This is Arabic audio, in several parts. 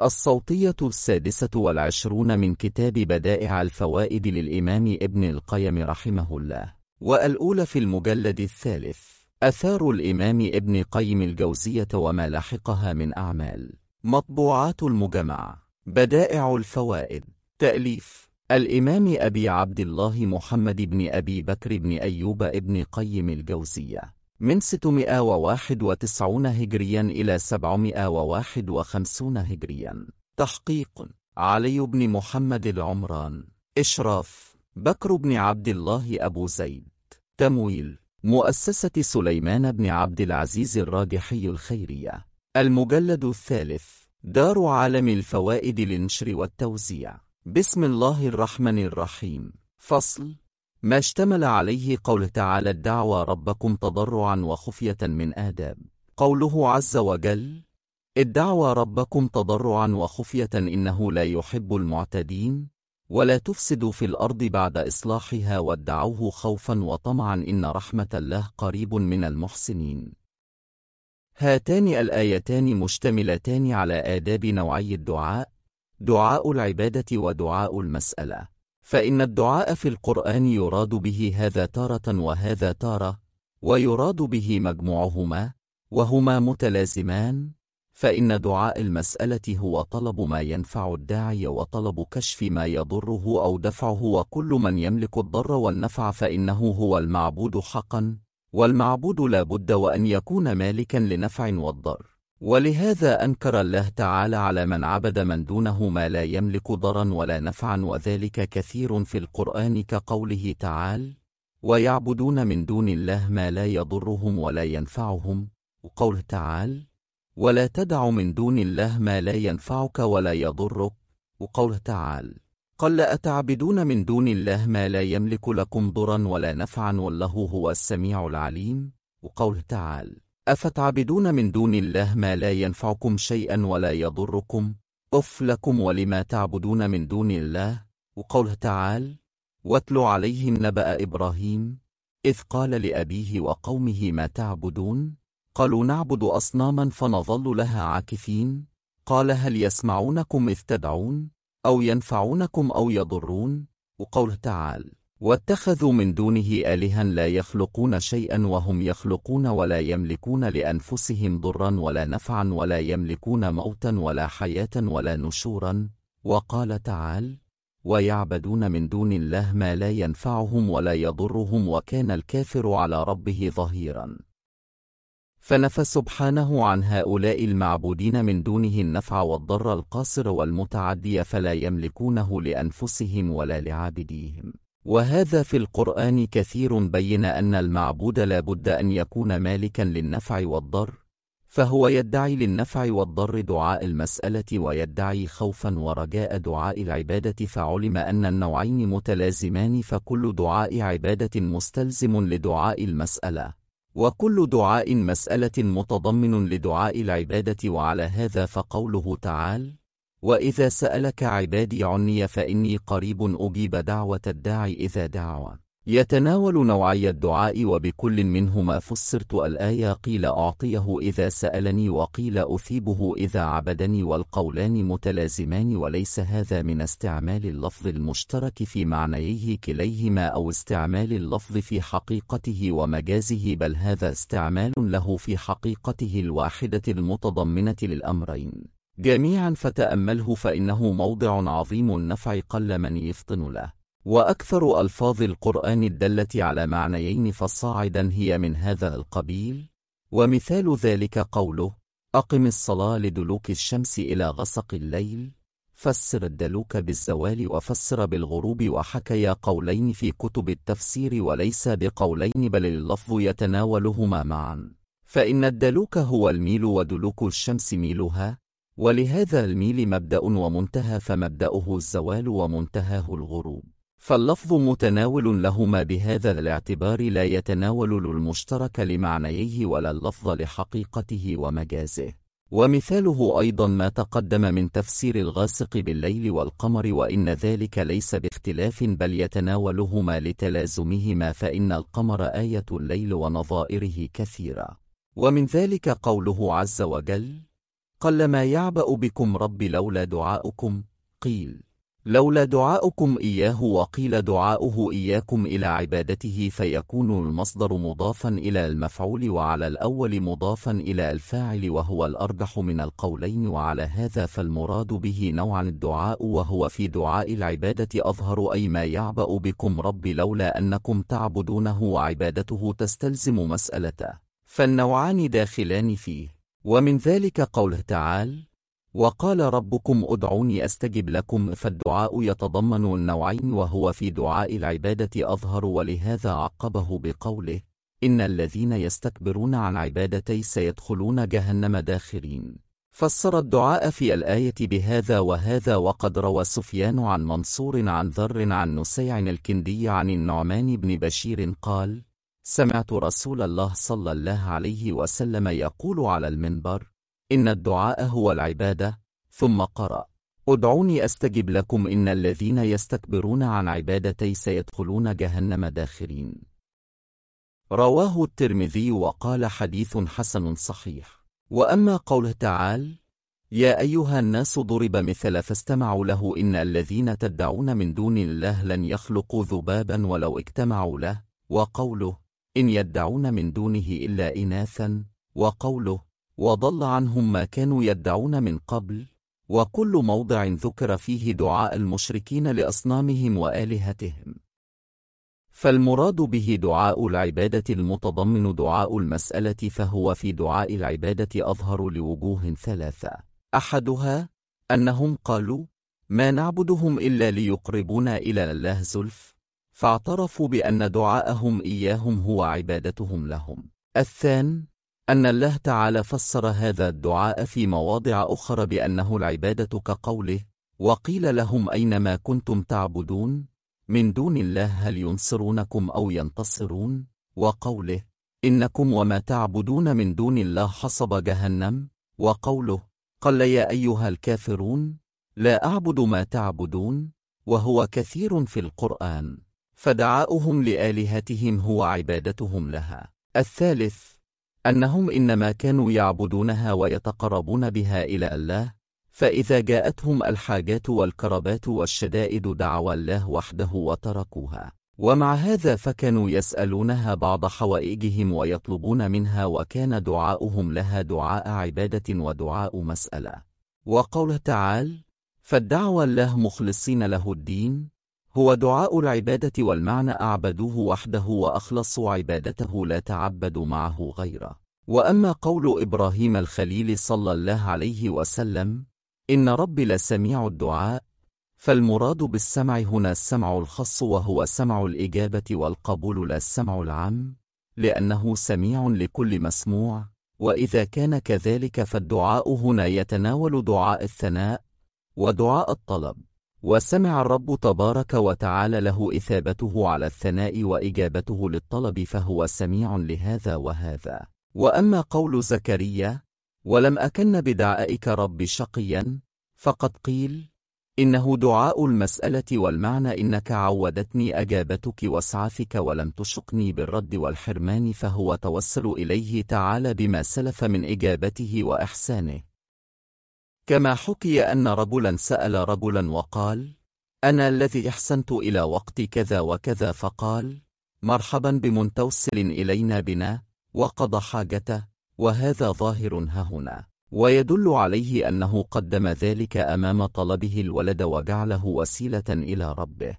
الصوتية 26 من كتاب بدائع الفوائد للإمام ابن القيم رحمه الله، والأولى في المجلد الثالث. آثار الإمام ابن قيم الجوزية وما لحقها من أعمال. مطبوعات المجمع. بدائع الفوائد. تأليف الإمام أبي عبد الله محمد بن أبي بكر بن أيوب ابن قيم الجوزية، من 691 هجريا إلى 751 هجريا. تحقيق علي بن محمد العمران. إشراف بكر بن عبد الله أبو زيد. تمويل مؤسسة سليمان بن عبد العزيز الراجحي الخيرية. المجلد الثالث. دار عالم الفوائد للنشر والتوزيع. بسم الله الرحمن الرحيم. فصل. ما اشتمل عليه قول تعالى: ادعوا ربكم تضرعا وخفية من آداب. قوله عز وجل: ادعوا ربكم تضرعا وخفية إنه لا يحب المعتدين، ولا تفسدوا في الأرض بعد إصلاحها وادعوه خوفا وطمعا إن رحمة الله قريب من المحسنين. هاتان الآيتان مشتملتان على آداب نوعي الدعاء: دعاء العبادة ودعاء المسألة. فإن الدعاء في القرآن يراد به هذا تارة وهذا تارة، ويراد به مجموعهما، وهما متلازمان. فإن دعاء المسألة هو طلب ما ينفع الداعي وطلب كشف ما يضره أو دفعه، وكل من يملك الضر والنفع فإنه هو المعبود حقا، والمعبود لا بد وأن يكون مالكا لنفع والضر. ولهذا أنكر الله تعالى على من عبد من دونه ما لا يملك ضرا ولا نفعا، وذلك كثير في القرآن كقوله تعالى: ويعبدون من دون الله ما لا يضرهم ولا ينفعهم، وقوله تعالى: ولا تدع من دون الله ما لا ينفعك ولا يضرك، وقوله تعالى: قل أتعبدون من دون الله ما لا يملك لكم ضرا ولا نفعا والله هو السميع العليم، وقوله تعالى: أفتعبدون من دون الله ما لا ينفعكم شيئا ولا يضركم، أف لكم ولما تعبدون من دون الله، وقوله تعالى: واتل عليهم نبأ إبراهيم إذ قال لأبيه وقومه ما تعبدون، قالوا نعبد أصناما فنظل لها عاكفين، قال هل يسمعونكم إذ تدعون أو ينفعونكم أو يضرون، وقوله تعالى: واتخذوا من دونه آلهة لا يخلقون شيئا وهم يخلقون ولا يملكون لأنفسهم ضرا ولا نفعا ولا يملكون موتا ولا حياة ولا نشورا، وقال تعالى: ويعبدون من دون الله ما لا ينفعهم ولا يضرهم وكان الكافر على ربه ظهيرا. فنفى سبحانه عن هؤلاء المعبودين من دونه النفع والضر القاصر والمتعدي، فلا يملكونه لأنفسهم ولا لعابديهم. وهذا في القرآن كثير بين أن المعبود لا بد أن يكون مالكا للنفع والضر، فهو يدعي للنفع والضر دعاء المسألة ويدعي خوفا ورجاء دعاء العبادة، فعلم أن النوعين متلازمان، فكل دعاء عبادة مستلزم لدعاء المسألة، وكل دعاء مسألة متضمن لدعاء العبادة. وعلى هذا فقوله تعالى: وإذا سألك عبادي عني فإني قريب أجيب دعوة الداعي إذا دعوى، يتناول نوعي الدعاء، وبكل منهما فسرت الآية: قيل أعطيه إذا سألني، وقيل أثيبه إذا عبدني، والقولان متلازمان، وليس هذا من استعمال اللفظ المشترك في معنييه كليهما أو استعمال اللفظ في حقيقته ومجازه، بل هذا استعمال له في حقيقته الواحدة المتضمنة للأمرين جميعا، فتأمله فإنه موضع عظيم النفع قل من يفطن له. وأكثر ألفاظ القرآن الدالة على معنيين فصاعدا هي من هذا القبيل، ومثال ذلك قوله: أقم الصلاة لدلوك الشمس إلى غسق الليل، فسر الدلوك بالزوال وفسر بالغروب، وحكي قولين في كتب التفسير وليس بقولين بل اللفظ يتناولهما معا، فإن الدلوك هو الميل ودلوك الشمس ميلها، ولهذا الميل مبدأ ومنتهى، فمبدأه الزوال ومنتهاه الغروب، فاللفظ متناول لهما بهذا الاعتبار، لا يتناول المشترك لمعنييه ولا اللفظ لحقيقته ومجازه. ومثاله أيضا ما تقدم من تفسير الغاسق بالليل والقمر، وإن ذلك ليس باختلاف بل يتناولهما لتلازمهما، فإن القمر آية الليل ونظائره كثيرة. ومن ذلك قوله عز وجل: قلما يعبأ بكم ربي لولا دعاؤكم. قيل لولا دعاؤكم إياه، وقيل دعاؤه إياكم إلى عبادته، فيكون المصدر مضافا إلى المفعول، وعلى الأول مضافا إلى الفاعل، وهو الأرجح من القولين. وعلى هذا فالمراد به نوعا الدعاء، وهو في دعاء العبادة أظهر، أي ما يعبأ بكم ربي لولا أنكم تعبدونه، وعبادته تستلزم مسألته، فالنوعان داخلان فيه. ومن ذلك قوله تعالى: وقال ربكم ادعوني أستجب لكم، فالدعاء يتضمن النوعين، وهو في دعاء العبادة أظهر، ولهذا عقبه بقوله: إن الذين يستكبرون عن عبادتي سيدخلون جهنم داخرين. فسر الدعاء في الآية بهذا وهذا. وقد روى سفيان عن منصور عن ذر عن نسيع الكندي عن النعمان بن بشير قال: سمعت رسول الله صلى الله عليه وسلم يقول على المنبر: إن الدعاء هو العبادة. ثم قرأ: ادعوني أستجب لكم، إن الذين يستكبرون عن عبادتي سيدخلون جهنم داخرين. رواه الترمذي وقال: حديث حسن صحيح. وأما قوله تعالى: يا أيها الناس ضرب مثل فاستمعوا له، إن الذين تدعون من دون الله لن يخلقوا ذبابا ولو اجتمعوا له، وقوله: إن يدعون من دونه إلا إناثا، وقوله: وضل عنهم ما كانوا يدعون من قبل. وكل موضع ذكر فيه دعاء المشركين لأصنامهم وآلهتهم، فالمراد به دعاء العبادة المتضمن دعاء المسألة، فهو في دعاء العبادة أظهر لوجوه ثلاثة: أحدها أنهم قالوا: ما نعبدهم إلا ليقربونا إلى الله زلف، فاعترفوا بأن دعاءهم إياهم هو عبادتهم لهم. الثاني أن الله تعالى فسر هذا الدعاء في مواضع أخرى بأنه العبادة، كقوله: وقيل لهم أينما كنتم تعبدون من دون الله هل ينصرونكم أو ينتصرون، وقوله: إنكم وما تعبدون من دون الله حصب جهنم، وقوله: قل يا أيها الكافرون لا أعبد ما تعبدون، وهو كثير في القرآن. فدعاؤهم لآلهتهم هو عبادتهم لها. الثالث أنهم إنما كانوا يعبدونها ويتقربون بها إلى الله، فإذا جاءتهم الحاجات والكربات والشدائد دعوا الله وحده وتركوها، ومع هذا فكانوا يسألونها بعض حوائجهم ويطلبون منها، وكان دعاؤهم لها دعاء عبادة ودعاء مسألة. وقوله تعالى: فادعوا الله مخلصين له الدين، هو دعاء العبادة، والمعنى أعبدوه وحده وأخلصوا عبادته لا تعبدوا معه غيره. وأما قول إبراهيم الخليل صلى الله عليه وسلم: إن ربي لسميع الدعاء، فالمراد بالسمع هنا السمع الخاص، وهو سمع الإجابة والقبول لا السمع العام، لأنه سميع لكل مسموع. وإذا كان كذلك فالدعاء هنا يتناول دعاء الثناء ودعاء الطلب، وسمع الرب تبارك وتعالى له إثابته على الثناء وإجابته للطلب، فهو سميع لهذا وهذا. وأما قول زكريا: ولم أكن بدعائك رب شقيا، فقد قيل إنه دعاء المسألة، والمعنى إنك عودتني أجابتك واسعافك ولم تشقني بالرد والحرمان، فهو توسل إليه تعالى بما سلف من إجابته وإحسانه. كما حكي أن رجلا سأل رجلا وقال: أنا الذي أحسنت إلى وقت كذا وكذا، فقال: مرحبا بمنتوسل إلينا بنا، وقضى حاجته، وهذا ظاهر هنا، ويدل عليه أنه قدم ذلك أمام طلبه الولد وجعله وسيلة إلى ربه،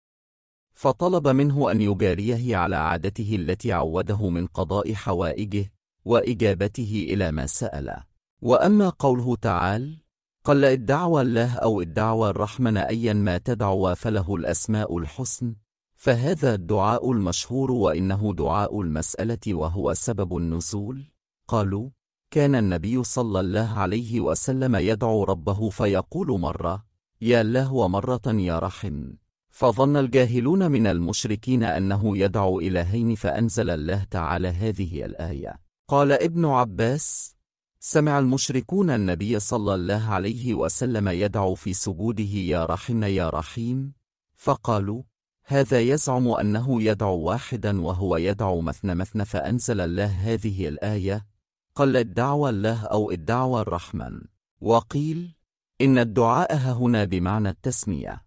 فطلب منه أن يجاريه على عادته التي عوده من قضاء حوائجه وإجابته إلى ما سأل. وأما قوله تعالى: قل ادعوى الله أو ادعوى الرحمن أيا ما تدعوى فله الأسماء الحسن، فهذا الدعاء المشهور، وإنه دعاء المسألة وهو سبب النزول. قالوا: كان النبي صلى الله عليه وسلم يدعو ربه فيقول مرة: يا الله، ومرة: يا رحم، فظن الجاهلون من المشركين أنه يدعو إلهين، فأنزل الله تعالى هذه الآية. قال ابن عباس: سمع المشركون النبي صلى الله عليه وسلم يدعو في سجوده: يا رحم يا رحيم، فقالوا: هذا يزعم أنه يدعو واحدا وهو يدعو مثنى مثنى، فأنزل الله هذه الآية: قل الدعوى الله أو الدعوى الرحمن. وقيل إن الدعاء هنا بمعنى التسمية،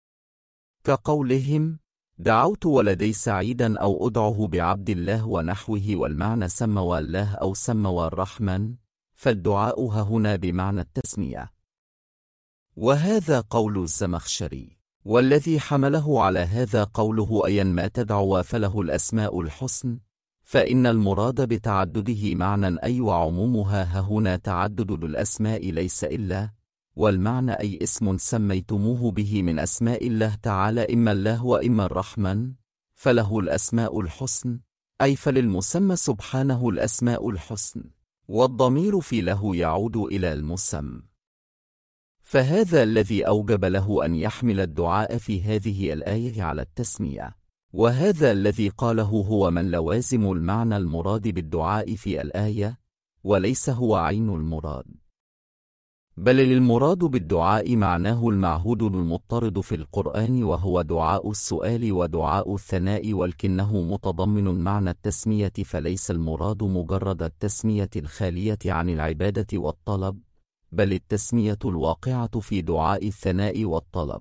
كقولهم دعوت ولدي سعيدا أو أدعه بعبد الله ونحوه، والمعنى سموا الله أو سموا الرحمن، فالدعاء هنا بمعنى التسمية. وهذا قول الزمخشري، والذي حمله على هذا قوله أيا ما تدعو فله الأسماء الحسن، فإن المراد بتعدده معنى أي وعمومها هنا تعدد الأسماء ليس إلا، والمعنى أي اسم سميتموه به من أسماء الله تعالى إما الله وإما الرحمن فله الأسماء الحسن، أي فللمسمى سبحانه الأسماء الحسن، والضمير في له يعود إلى المسمى. فهذا الذي أوجب له أن يحمل الدعاء في هذه الآية على التسمية، وهذا الذي قاله هو من لوازم المعنى المراد بالدعاء في الآية، وليس هو عين المراد، بل المراد بالدعاء معناه المعهود المضطرد في القرآن، وهو دعاء السؤال ودعاء الثناء، ولكنه متضمن معنى التسمية، فليس المراد مجرد التسمية الخالية عن العبادة والطلب، بل التسمية الواقعة في دعاء الثناء والطلب.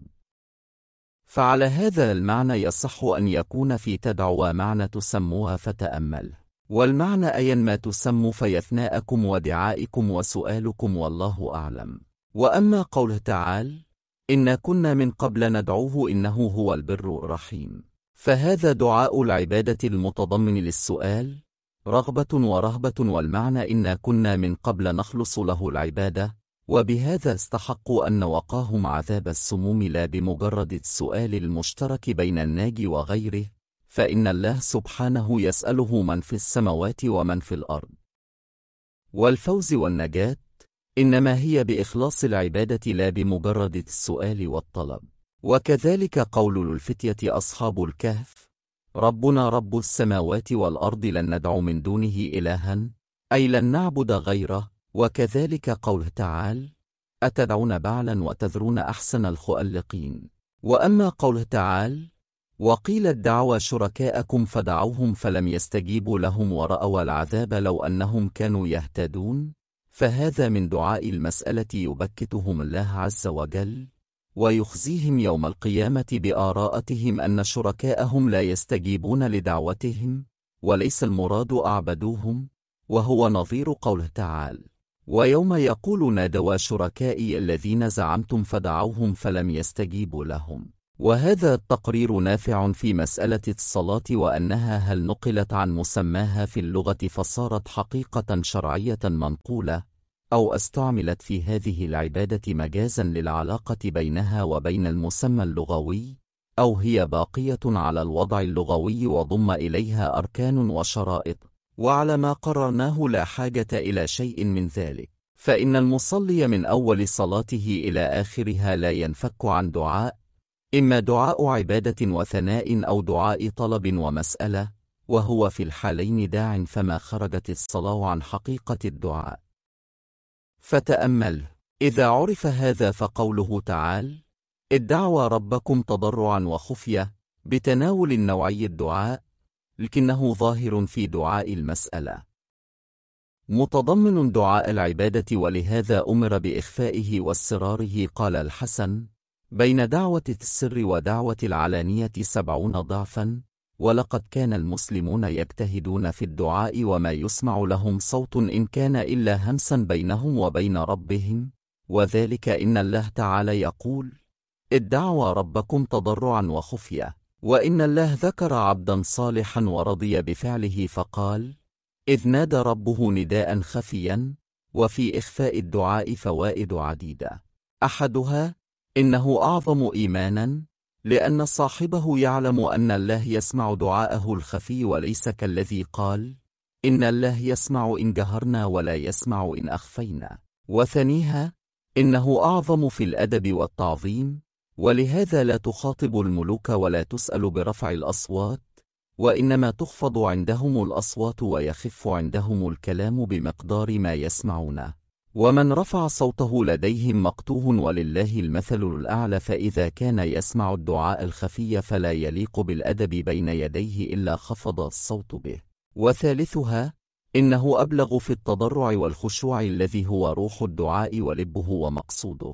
فعلى هذا المعنى يصح أن يكون في تدعو معنى تسموها فتأمل، والمعنى أيا ما تسموا فيثناءكم ودعائكم وسؤالكم والله أعلم. وأما قوله تعالى إنا كنا من قبل ندعوه إنه هو البر الرحيم، فهذا دعاء العبادة المتضمن للسؤال رغبة ورهبة، والمعنى إنا كنا من قبل نخلص له العبادة، وبهذا استحقوا أن وقاهم عذاب السموم لا بمجرد السؤال المشترك بين الناجي وغيره، فإن الله سبحانه يسأله من في السماوات ومن في الأرض. والفوز والنجاة إنما هي بإخلاص العبادة لا بمجرد السؤال والطلب. وكذلك قول الفتية أصحاب الكهف ربنا رب السماوات والأرض لن ندعو من دونه إلها، أي لن نعبد غيره. وكذلك قوله تعالى أتدعون بعلا وتذرون أحسن الخالقين. وأما قوله تعالى وقيل ادعوا شركاءكم فدعوهم فلم يستجيبوا لهم ورأوا العذاب لو أنهم كانوا يهتدون، فهذا من دعاء المسألة يبكتهم الله عز وجل ويخزيهم يوم القيامة بآراءتهم أن شركاءهم لا يستجيبون لدعوتهم، وليس المراد أعبدوهم، وهو نظير قوله تعالى ويوم يقول نادوا شركائي الذين زعمتم فدعوهم فلم يستجيبوا لهم. وهذا التقرير نافع في مسألة الصلاة، وأنها هل نقلت عن مسماها في اللغة فصارت حقيقة شرعية منقولة، أو استعملت في هذه العبادة مجازا للعلاقة بينها وبين المسمى اللغوي، أو هي باقية على الوضع اللغوي وضم إليها أركان وشرائط. وعلى ما قررناه لا حاجة إلى شيء من ذلك، فإن المصلي من أول صلاته إلى آخرها لا ينفك عن دعاء، إما دعاء عبادة وثناء أو دعاء طلب ومسألة، وهو في الحالين داع، فما خرجت الصلاة عن حقيقة الدعاء. فتأمل إذا عرف هذا فقوله تعالى ادعوا ربكم تضرعا وخفية بتناول النوعي الدعاء، لكنه ظاهر في دعاء المسألة متضمن دعاء العبادة، ولهذا أمر بإخفائه واستراره. قال الحسن بين دعوة السر ودعوة العلانية 70 ضعفا، ولقد كان المسلمون يجتهدون في الدعاء وما يسمع لهم صوت إن كان إلا همسا بينهم وبين ربهم، وذلك إن الله تعالى يقول ادعوا ربكم تضرعا وخفية، وإن الله ذكر عبدا صالحا ورضي بفعله فقال إذ نادى ربه نداء خفيا. وفي إخفاء الدعاء فوائد عديدة، أحدها إنه أعظم إيمانا، لأن صاحبه يعلم أن الله يسمع دعاءه الخفي، وليس كالذي قال إن الله يسمع إن جهرنا ولا يسمع إن أخفينا. وثانيها إنه أعظم في الأدب والتعظيم، ولهذا لا تخاطب الملوك ولا تسأل برفع الأصوات، وإنما تخفض عندهم الأصوات ويخف عندهم الكلام بمقدار ما يسمعون، ومن رفع صوته لديهم مقتوه ولله المثل الأعلى، فإذا كان يسمع الدعاء الخفي فلا يليق بالأدب بين يديه إلا خفض الصوت به. وثالثها إنه أبلغ في التضرع والخشوع الذي هو روح الدعاء ولبه ومقصوده.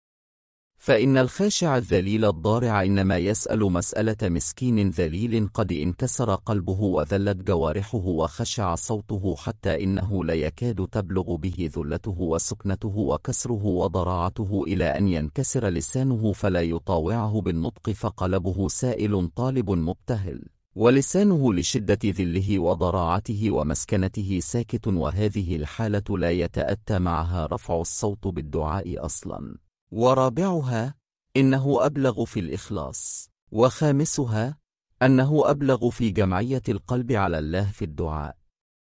فإن الخاشع الذليل الضارع إنما يسأل مسألة مسكين ذليل قد انكسر قلبه وذلت جوارحه وخشع صوته حتى إنه لا يكاد تبلغ به ذلته وسكنته وكسره وضراعته إلى أن ينكسر لسانه فلا يطاوعه بالنطق فقلبه سائل طالب مبتهل، ولسانه لشدة ذله وضراعته ومسكنته ساكت، وهذه الحالة لا يتأتى معها رفع الصوت بالدعاء أصلا. ورابعها إنه أبلغ في الإخلاص. وخامسها أنه أبلغ في جمعية القلب على الله في الدعاء،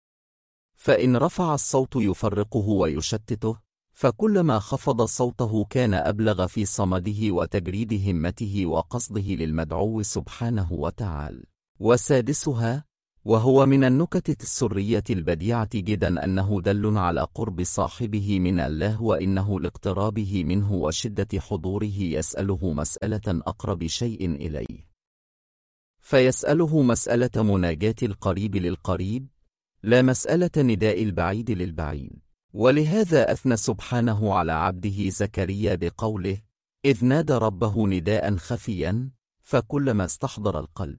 فإن رفع الصوت يفرقه ويشتته، فكلما خفض صوته كان أبلغ في صمده وتجريد همته وقصده للمدعو سبحانه وتعالى. وسادسها وهو من النكت السرية البديعة جدا أنه دل على قرب صاحبه من الله، وإنه لاقترابه منه وشدة حضوره يسأله مسألة أقرب شيء إليه، فيسأله مسألة مناجاة القريب للقريب لا مسألة نداء البعيد للبعيد. ولهذا أثنى سبحانه على عبده زكريا بقوله: إذ نادى ربه نداء خفيا فكلما استحضر القلب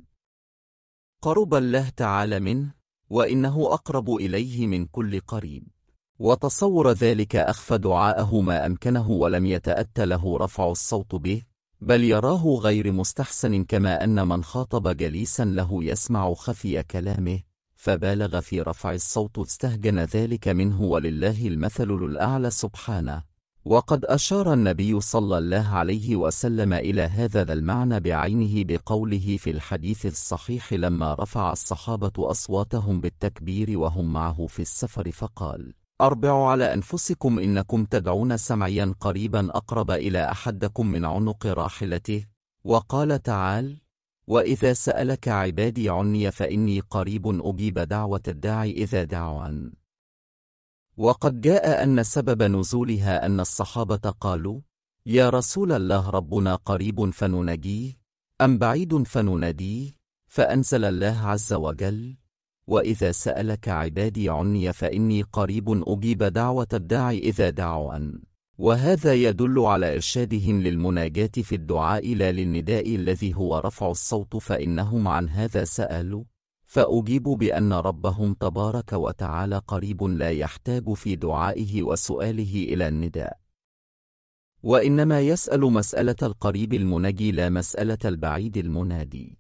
قرب الله تعالى منه، وإنه أقرب إليه من كل قريب. وتصور ذلك أخفى دعاءه ما أمكنه ولم يتأتى له رفع الصوت به، بل يراه غير مستحسن، كما أن من خاطب جليسا له يسمع خفي كلامه فبالغ في رفع الصوت استهجن ذلك منه، ولله المثل الأعلى سبحانه. وقد أشار النبي صلى الله عليه وسلم إلى هذا المعنى بعينه بقوله في الحديث الصحيح لما رفع الصحابة أصواتهم بالتكبير وهم معه في السفر فقال: أربعوا على أنفسكم إنكم تدعون سمعيا قريبا أقرب إلى أحدكم من عنق راحلته. وقال تعالى: وإذا سألك عبادي عني فإني قريب أجيب دعوة الداعي إذا دعوان. وقد جاء أن سبب نزولها أن الصحابة قالوا: يا رسول الله ربنا قريب فنناجيه أم بعيد فنناديه؟ فأنزل الله عز وجل: وإذا سألك عبادي عني فإني قريب أجيب دعوة الداعي إذا دعوان. وهذا يدل على إرشادهم للمناجاة في الدعاء لا للنداء الذي هو رفع الصوت، فإنهم عن هذا سألوا فأجيبوا بأن ربهم تبارك وتعالى قريب لا يحتاج في دعائه وسؤاله إلى النداء، وإنما يسأل مسألة القريب المناجي لا مسألة البعيد المنادي.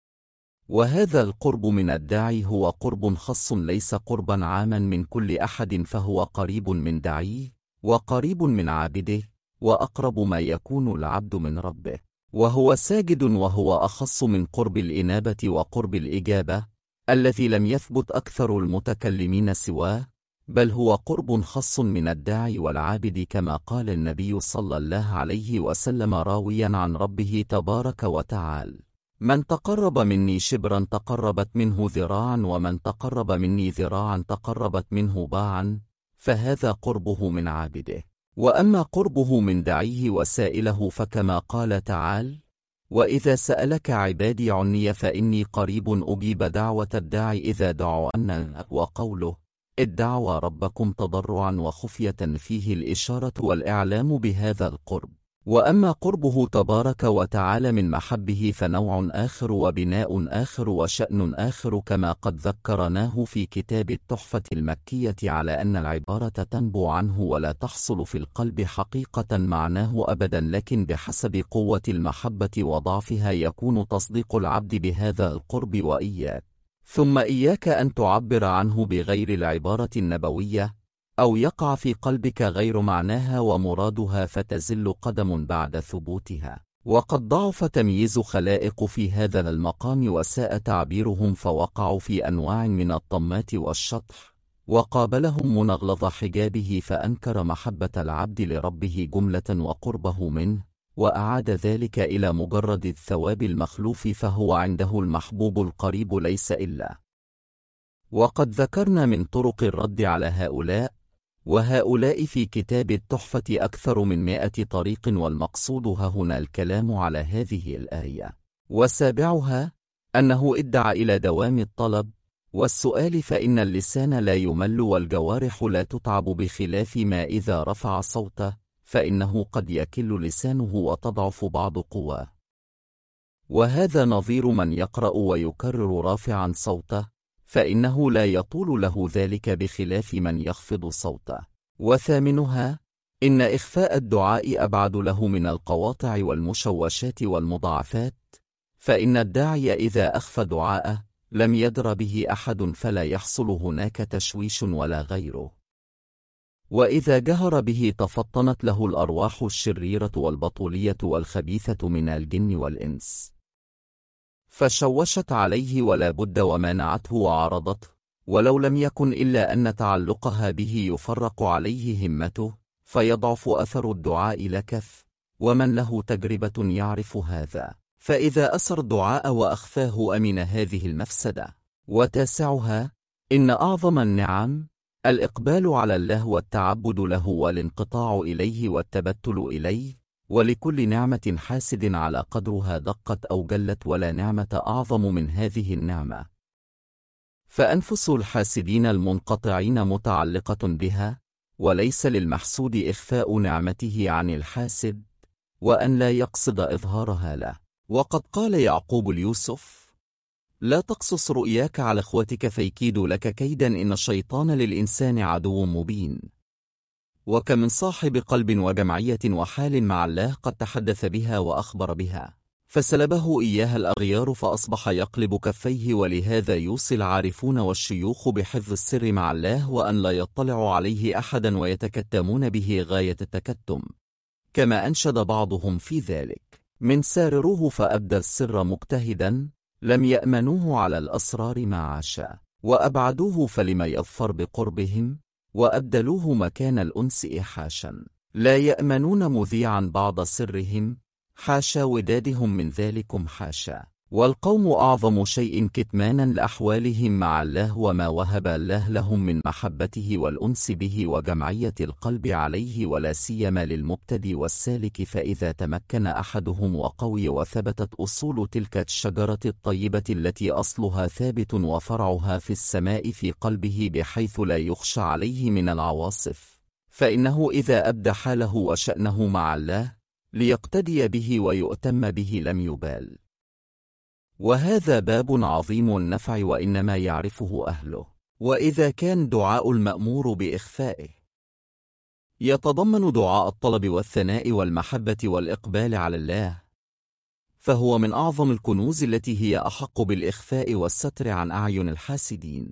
وهذا القرب من الداعي هو قرب خاص ليس قربا عاما من كل أحد، فهو قريب من داعيه وقريب من عابده، وأقرب ما يكون العبد من ربه وهو ساجد، وهو أخص من قرب الإنابة وقرب الإجابة الذي لم يثبت أكثر المتكلمين سواه، بل هو قرب خاص من الداعي والعابد، كما قال النبي صلى الله عليه وسلم راويا عن ربه تبارك وتعالى: من تقرب مني شبرا تقربت منه ذراعا، ومن تقرب مني ذراعا تقربت منه باعا. فهذا قربه من عابده. وأما قربه من داعيه وسائله فكما قال تعالى: وإذا سألك عبادي عني فإني قريب أجيب دعوة الداعي إذا دعوان. وقوله: ادعوا ربكم تضرعا وخفية فيه الإشارة والإعلام بهذا القرب. وأما قربه تبارك وتعالى من محبه فنوع آخر وبناء آخر وشأن آخر، كما قد ذكرناه في كتاب التحفة المكية على أن العبارة تنبو عنه ولا تحصل في القلب حقيقة معناه أبدا، لكن بحسب قوة المحبة وضعفها يكون تصديق العبد بهذا القرب. وإياك ثم إياك أن تعبر عنه بغير العبارة النبوية، أو يقع في قلبك غير معناها ومرادها فتزل قدم بعد ثبوتها. وقد ضعف تمييز خلائق في هذا المقام وساء تعبيرهم، فوقعوا في أنواع من الطمات والشطح، وقابلهم منغلظ حجابه فأنكر محبة العبد لربه جملة وقربه منه، وأعاد ذلك إلى مجرد الثواب المخلوف، فهو عنده المحبوب القريب ليس إلا. وقد ذكرنا من طرق الرد على هؤلاء وهؤلاء في كتاب التحفة أكثر من 100 طريق، والمقصود هنا الكلام على هذه الآية. وسابعها أنه ادعى إلى دوام الطلب، والسؤال، فإن اللسان لا يمل والجوارح لا تتعب، بخلاف ما إذا رفع صوته فإنه قد يكل لسانه وتضعف بعض قواه. وهذا نظير من يقرأ ويكرر رافعا صوته، فإنه لا يطول له ذلك، بخلاف من يخفض صوته. وثامنها، إن إخفاء الدعاء أبعد له من القواطع والمشوشات والمضاعفات، فإن الداعي إذا أخفى دعاءه لم يدر به أحد، فلا يحصل هناك تشويش ولا غيره. وإذا جهر به تفطنت له الأرواح الشريرة والبطولية والخبيثة من الجن والإنس، فشوشت عليه ولا بد ومانعته وعارضته، ولو لم يكن إلا أن تعلقها به يفرق عليه همته، فيضعف أثر الدعاء لكف، ومن له تجربة يعرف هذا. فإذا أسر الدعاء وأخفاه أمن هذه المفسدة. وتاسعها، إن أعظم النعم الإقبال على الله والتعبد له والانقطاع إليه والتبتل إليه، ولكل نعمة حاسد على قدرها دقت أو جلت، ولا نعمة أعظم من هذه النعمة. فأنفس الحاسدين المنقطعين متعلقة بها، وليس للمحسود إخفاء نعمته عن الحاسد، وأن لا يقصد إظهارها له. وقد قال يعقوب ليوسف: لا تقصص رؤياك على اخوتك فيكيدوا لك كيدا، إن الشيطان للإنسان عدو مبين. وكمن صاحب قلب وجمعية وحال مع الله قد تحدث بها وأخبر بها، فسلبه إياها الأغيار فأصبح يقلب كفيه. ولهذا يوصي العارفون والشيوخ بحفظ السر مع الله، وأن لا يطلع عليه أحدا، ويتكتمون به غاية التكتم، كما أنشد بعضهم في ذلك: من سارروه فأبدى السر مجتهدا، لم يأمنوه على الأسرار ما عاشا، وأبعدوه فلم يظفر بقربهم، وأبدلوه مكان الأنس إحاشا، لا يأمنون مذيعا بعض سرهم، حاشا ودادهم من ذلكم حاشا. والقوم أعظم شيء كتمانا لأحوالهم مع الله، وما وهب الله لهم من محبته والأنس به وجمعية القلب عليه، ولا سيما للمبتدي والسالك. فإذا تمكن أحدهم وقوي وثبتت أصول تلك الشجرة الطيبة التي أصلها ثابت وفرعها في السماء في قلبه، بحيث لا يخشى عليه من العواصف، فإنه إذا أبدى حاله وشأنه مع الله ليقتدي به ويؤتم به لم يبال. وهذا باب عظيم النفع، وإنما يعرفه أهله. وإذا كان دعاء المأمور بإخفائه يتضمن دعاء الطلب والثناء والمحبة والإقبال على الله، فهو من أعظم الكنوز التي هي أحق بالإخفاء والستر عن أعين الحاسدين.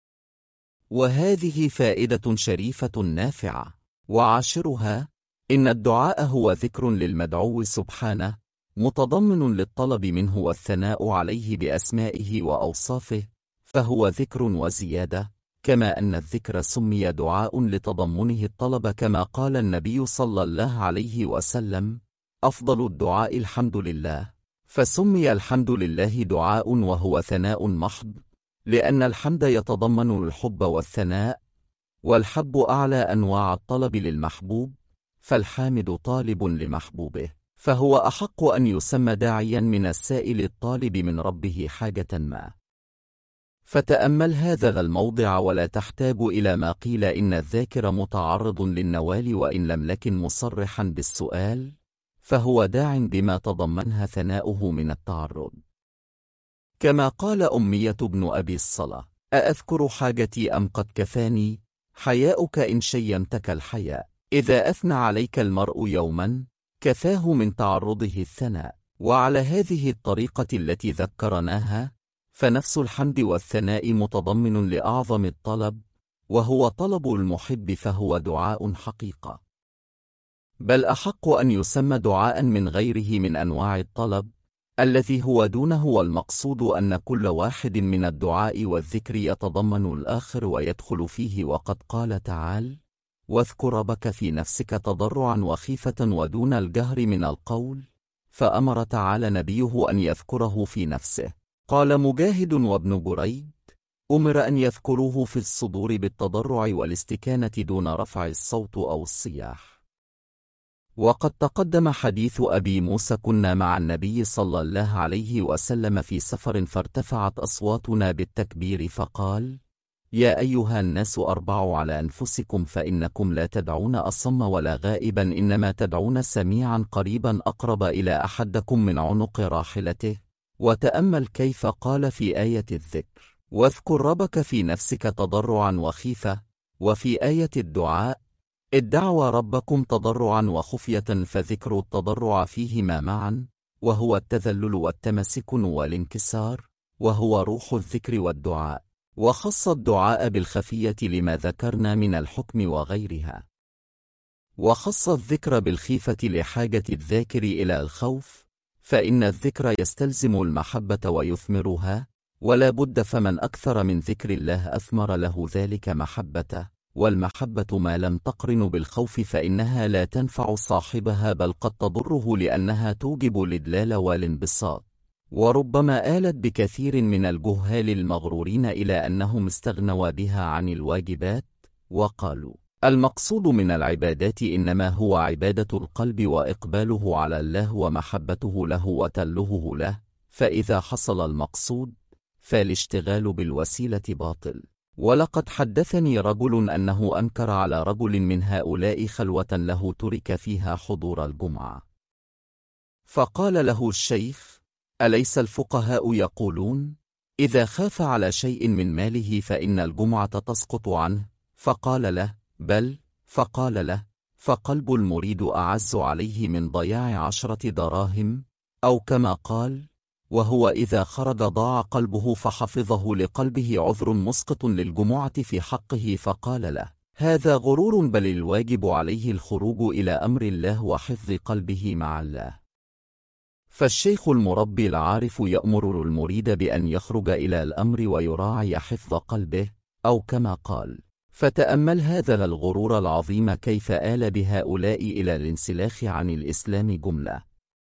وهذه فائدة شريفة نافعة. وعاشرها، إن الدعاء هو ذكر للمدعو سبحانه، متضمن للطلب منه والثناء عليه بأسمائه وأوصافه، فهو ذكر وزيادة، كما أن الذكر سمي دعاء لتضمنه الطلب، كما قال النبي صلى الله عليه وسلم: أفضل الدعاء الحمد لله. فسمي الحمد لله دعاء وهو ثناء محض، لأن الحمد يتضمن الحب والثناء، والحب أعلى أنواع الطلب للمحبوب، فالحامد طالب لمحبوبه، فهو أحق أن يسمى داعيا من السائل الطالب من ربه حاجة ما. فتأمل هذا الموضع ولا تحتاج إلى ما قيل إن الذاكر متعرض للنوال، وإن لم لكن مصرحا بالسؤال، فهو داع بما تضمنها ثناؤه من التعرض. كما قال أمية بن أبي الصلة: أأذكر حاجتي أم قد كفاني حياؤك إن شيمتك الحياء. إذا أثنى عليك المرء يوما كفاه من تعرضه الثناء. وعلى هذه الطريقة التي ذكرناها، فنفس الحمد والثناء متضمن لأعظم الطلب، وهو طلب المحب، فهو دعاء حقيقة، بل أحق أن يسمى دعاء من غيره من أنواع الطلب الذي هو دونه. والمقصود أن كل واحد من الدعاء والذكر يتضمن الآخر ويدخل فيه. وقد قال تعالى: واذكر ربك في نفسك تضرعا وخيفة ودون الجهر من القول، فأمر تعالى نبيه أن يذكره في نفسه. قال مجاهد وابن بريد: أمر أن يذكروه في الصدور بالتضرع والاستكانة دون رفع الصوت أو الصياح. وقد تقدم حديث أبي موسى: كنا مع النبي صلى الله عليه وسلم في سفر فارتفعت أصواتنا بالتكبير فقال: يا أيها الناس أربعوا على أنفسكم فإنكم لا تدعون أصم ولا غائبا، إنما تدعون سميعا قريبا أقرب إلى أحدكم من عنق راحلته. وتأمل كيف قال في آية الذكر: واذكر ربك في نفسك تضرعا وخيفة، وفي آية الدعاء: ادعوا ربكم تضرعا وخفية، فذكر التضرع فيهما معا، وهو التذلل والتمسكن والانكسار، وهو روح الذكر والدعاء. وخص الدعاء بالخفية لما ذكرنا من الحكم وغيرها، وخص الذكر بالخيفة لحاجة الذاكر إلى الخوف، فإن الذكر يستلزم المحبة ويثمرها، ولا بد، فمن أكثر من ذكر الله أثمر له ذلك محبته. والمحبة ما لم تقرن بالخوف فإنها لا تنفع صاحبها، بل قد تضره، لأنها توجب الإدلال والانبساط. وربما آلت بكثير من الجهال المغرورين إلى أنهم استغنوا بها عن الواجبات، وقالوا: المقصود من العبادات إنما هو عبادة القلب وإقباله على الله ومحبته له وتلهه له، فإذا حصل المقصود فالاشتغال بالوسيلة باطل. ولقد حدثني رجل أنه أنكر على رجل من هؤلاء خلوة له ترك فيها حضور الجمعة، فقال له الشيخ: أليس الفقهاء يقولون إذا خاف على شيء من ماله فإن الجمعة تسقط عنه؟ فقال له: بل. فقال له: فقلب المريد أعز عليه من ضياع 10 دراهم، أو كما قال: وهو إذا خرج ضاع قلبه فحفظه لقلبه عذر مسقط للجمعة في حقه. فقال له: هذا غرور، بل الواجب عليه الخروج إلى أمر الله وحفظ قلبه مع الله. فالشيخ المربي العارف يأمر المريد بأن يخرج إلى الأمر ويراعي حفظ قلبه، أو كما قال. فتأمل هذا الغرور العظيم كيف آل بهؤلاء إلى الانسلاخ عن الإسلام جملة.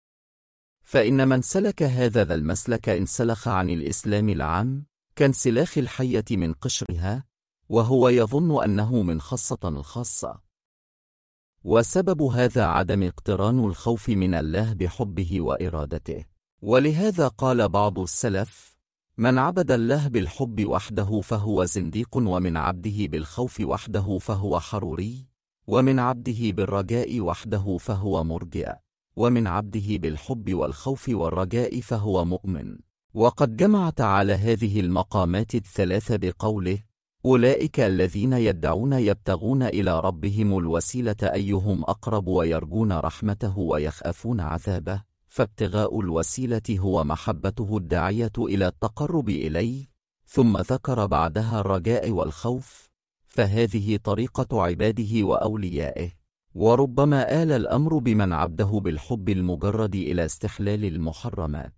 فإن من سلك هذا المسلك انسلخ عن الإسلام العام كانسلاخ الحية من قشرها، وهو يظن أنه من خاصة الخاصة. وسبب هذا عدم اقتران الخوف من الله بحبه وإرادته. ولهذا قال بعض السلف: من عبد الله بالحب وحده فهو زنديق، ومن عبده بالخوف وحده فهو حروري، ومن عبده بالرجاء وحده فهو مرجئ، ومن عبده بالحب والخوف والرجاء فهو مؤمن. وقد جمع تعالى هذه المقامات الثلاث بقوله: أولئك الذين يدعون يبتغون إلى ربهم الوسيلة أيهم أقرب ويرجون رحمته ويخافون عذابه. فابتغاء الوسيلة هو محبته الداعية إلى التقرب إليه، ثم ذكر بعدها الرجاء والخوف، فهذه طريقة عباده وأوليائه. وربما آل الأمر بمن عبده بالحب المجرد إلى استحلال المحرمات،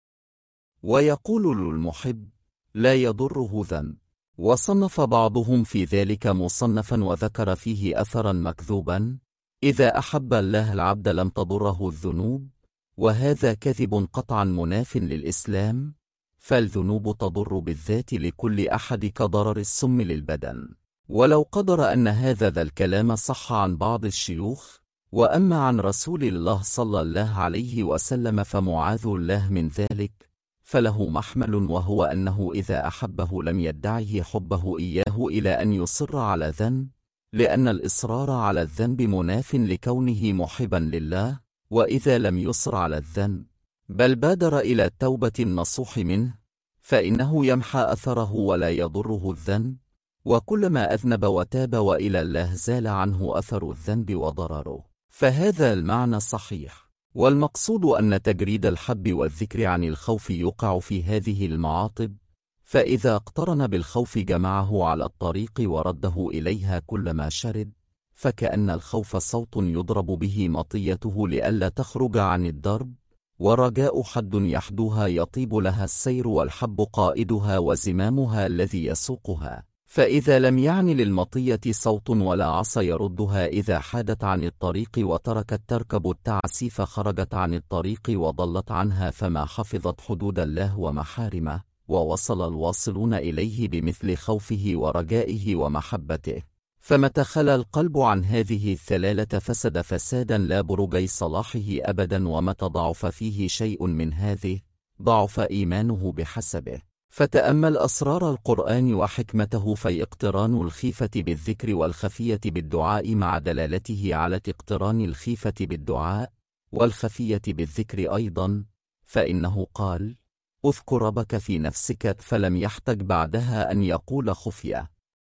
ويقول للمحب: لا يضره ذنب. وصنف بعضهم في ذلك مصنفا وذكر فيه أثرا مكذوبا: إذا أحب الله العبد لم تضره الذنوب، وهذا كذب قطعا مناف للإسلام، فالذنوب تضر بالذات لكل أحد كضرر السم للبدن. ولو قدر أن هذا الكلام صح عن بعض الشيوخ، وأما عن رسول الله صلى الله عليه وسلم فمعاذ الله من ذلك، فله محمل، وهو أنه إذا أحبه لم يدعه حبه إياه إلى أن يصر على ذنب، لأن الإصرار على الذنب مناف لكونه محبا لله. وإذا لم يصر على الذنب بل بادر إلى التوبة النصوح منه، فإنه يمحى أثره ولا يضره الذنب، وكلما أذنب وتاب وإلى الله زال عنه أثر الذنب وضرره. فهذا المعنى صحيح. والمقصود أن تجريد الحب والذكر عن الخوف يقع في هذه المعاطب، فإذا اقترن بالخوف جمعه على الطريق ورده إليها كلما شرد، فكأن الخوف صوت يضرب به مطيته لئلا تخرج عن الدرب، ورجاء حد يحدوها يطيب لها السير، والحب قائدها وزمامها الذي يسوقها. فإذا لم يعني للمطية صوت ولا عصا يردها إذا حادت عن الطريق وتركت تركب التعسيف خرجت عن الطريق وضلت عنها، فما حفظت حدود الله ومحارمه، ووصل الواصلون إليه بمثل خوفه ورجائه ومحبته. فمتى خلا القلب عن هذه الثلالة فسد فسادا لا برجي صلاحه أبدا، ومتى ضعف فيه شيء من هذه ضعف إيمانه بحسبه. فتأمل أسرار القرآن وحكمته، في اقتران الخيفة بالذكر والخفية بالدعاء مع دلالته على اقتران الخيفة بالدعاء والخفية بالذكر أيضا، فإنه قال: اذكر ربك في نفسك، فلم يحتج بعدها أن يقول خفية.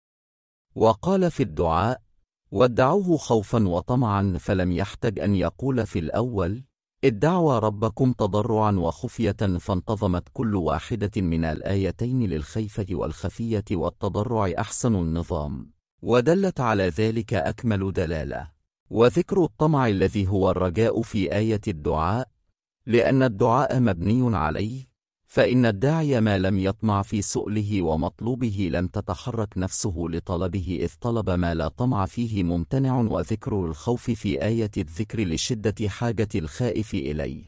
وقال في الدعاء: وادعوه خوفا وطمعا، فلم يحتج أن يقول في الأول: ادعوا ربكم تضرعا وخفية، فانتظمت كل واحدة من الآيتين للخيفة والخفية والتضرع أحسن النظام، ودلت على ذلك أكمل دلالة. وذكر الطمع الذي هو الرجاء في آية الدعاء، لأن الدعاء مبني عليه، فإن الداعي ما لم يطمع في سؤله ومطلوبه لم تتحرك نفسه لطلبه، إذ طلب ما لا طمع فيه ممتنع، وذكر الخوف في آية الذكر لشدة حاجة الخائف إليه.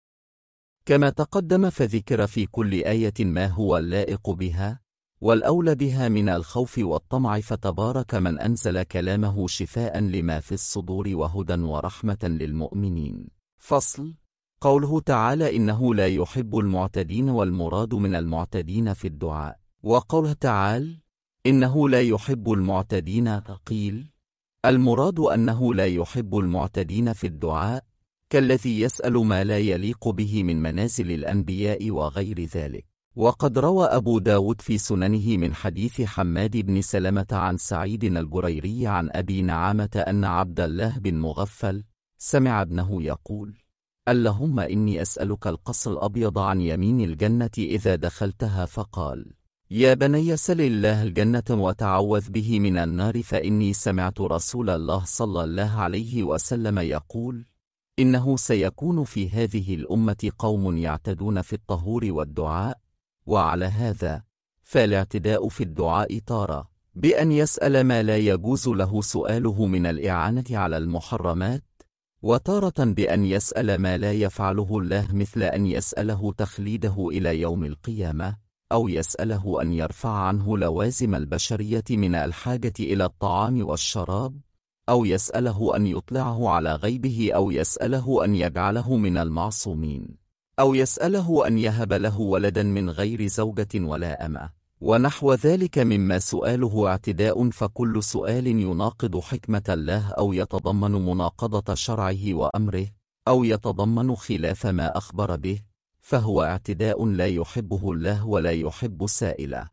كما تقدم، فذكر في كل آية ما هو اللائق بها والأولى بها من الخوف والطمع، فتبارك من أنزل كلامه شفاء لما في الصدور وهدى ورحمة للمؤمنين. فصل. قوله تعالى: إنه لا يحب المعتدين، والمراد من المعتدين في الدعاء. وقوله تعالى: إنه لا يحب المعتدين، قيل المراد أنه لا يحب المعتدين في الدعاء، كالذي يسأل ما لا يليق به من منازل الأنبياء وغير ذلك. وقد روى أبو داود في سننه من حديث حماد بن سلمة عن سعيد الجريري عن أبي نعامة أن عبد الله بن مغفل سمع ابنه يقول: اللهم إني أسألك القصر الأبيض عن يمين الجنة إذا دخلتها، فقال: يا بني سل الله الجنة وتعوذ به من النار، فإني سمعت رسول الله صلى الله عليه وسلم يقول: إنه سيكون في هذه الأمة قوم يعتدون في الطهور والدعاء، وعلى هذا فالاعتداء في الدعاء تارة بأن يسأل ما لا يجوز له سؤاله من الإعانة على المحرمات، وتارة بأن يسأل ما لا يفعله الله، مثل أن يسأله تخليده إلى يوم القيامة، أو يسأله أن يرفع عنه لوازم البشرية من الحاجة إلى الطعام والشراب، أو يسأله أن يطلعه على غيبه، أو يسأله أن يجعله من المعصومين، أو يسأله أن يهب له ولدا من غير زوجة ولا أمة، ونحو ذلك مما سؤاله اعتداء. فكل سؤال يناقض حكمة الله، أو يتضمن مناقضة شرعه وأمره، أو يتضمن خلاف ما أخبر به، فهو اعتداء لا يحبه الله ولا يحب سائله.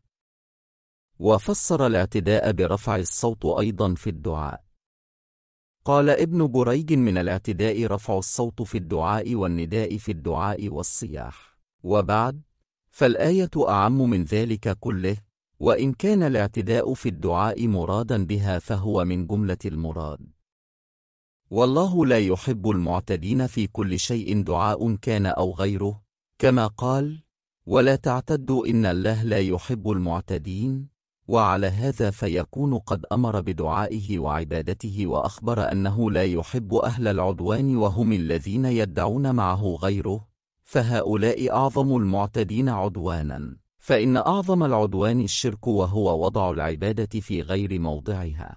وفسر الاعتداء برفع الصوت أيضا في الدعاء. قال ابن بريج: من الاعتداء رفع الصوت في الدعاء والنداء في الدعاء والصياح. وبعد، فالآية أعم من ذلك كله، وإن كان الاعتداء في الدعاء مرادا بها فهو من جملة المراد. والله لا يحب المعتدين في كل شيء، دعاء كان أو غيره، كما قال: ولا تعتدوا إن الله لا يحب المعتدين. وعلى هذا فيكون قد أمر بدعائه وعبادته، وأخبر أنه لا يحب أهل العدوان، وهم الذين يدعون معه غيره، فهؤلاء أعظم المعتدين عدوانا، فإن أعظم العدوان الشرك، وهو وضع العبادة في غير موضعها.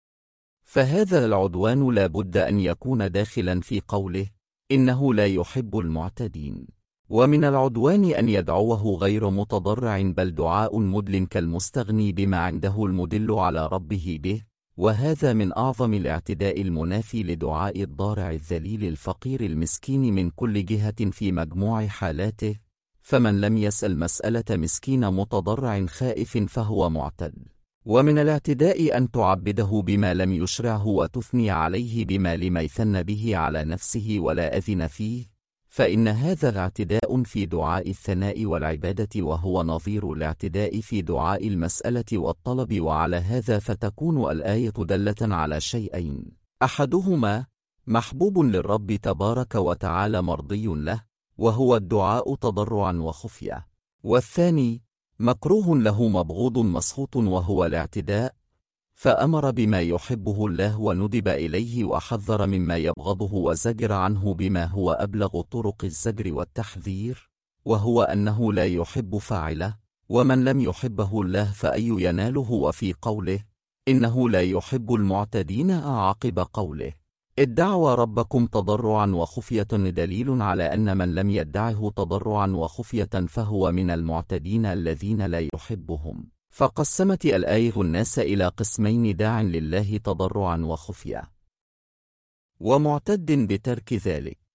فهذا العدوان لا بد أن يكون داخلا في قوله: إنه لا يحب المعتدين. ومن العدوان أن يدعوه غير متضرع، بل دعاء مدل كالمستغني بما عنده المدل على ربه به، وهذا من أعظم الاعتداء المنافي لدعاء الضارع الذليل الفقير المسكين من كل جهة في مجموع حالاته. فمن لم يسأل مسألة مسكين متضرع خائف فهو معتد. ومن الاعتداء أن تعبده بما لم يشرعه، وتثني عليه بما لم يثن به على نفسه ولا أذن فيه، فإن هذا اعتداء في دعاء الثناء والعبادة، وهو نظير الاعتداء في دعاء المسألة والطلب. وعلى هذا فتكون الآية دالة على شيئين: أحدهما محبوب للرب تبارك وتعالى مرضي له، وهو الدعاء تضرعا وخفية، والثاني مكروه له مبغوض مسخوط، وهو الاعتداء، فأمر بما يحبه الله وندب إليه، وحذر مما يبغضه وزجر عنه بما هو أبلغ طرق الزجر والتحذير، وهو أنه لا يحب فاعله، ومن لم يحبه الله فأي يناله. وفي قوله: إنه لا يحب المعتدين. عقب قوله ادعوا ربكم تضرعا وخفية دليل على أن من لم يدعه تضرعا وخفية فهو من المعتدين الذين لا يحبهم. فقسمت الآية الناس إلى قسمين: داع لله تضرعا وخفية، ومعتد بترك ذلك.